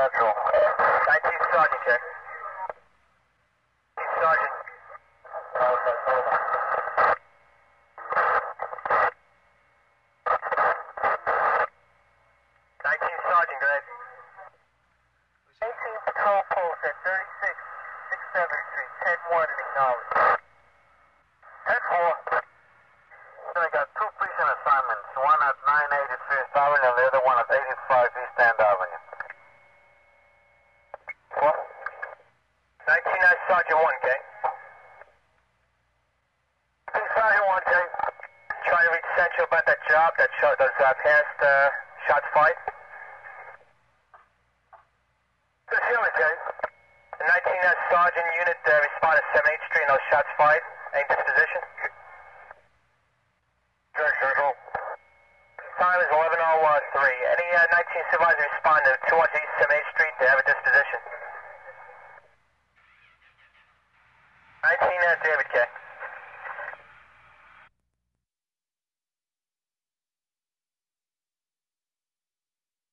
Central. 19 Sergeant, check. 19 Sergeant. Okay, hold on. 19 Sergeant, go ahead. 18 Patrol Post at 36 6th Street, 10-1 and acknowledge. 10-4. I got two precinct assignments, one at 980 Fifth Avenue and the other one at 85 East End Avenue. What? 19 Sergeant 1, okay? 19 Sergeant 1, Jay. Trying to reach Central about that job, that shot, those past shots fired. Good hearing, Jay. The 19 Sergeant unit responded to 7th Street and those shots fired. Any disposition? Check, Central. Time is 11:03. Any 19 supervisor respond to 2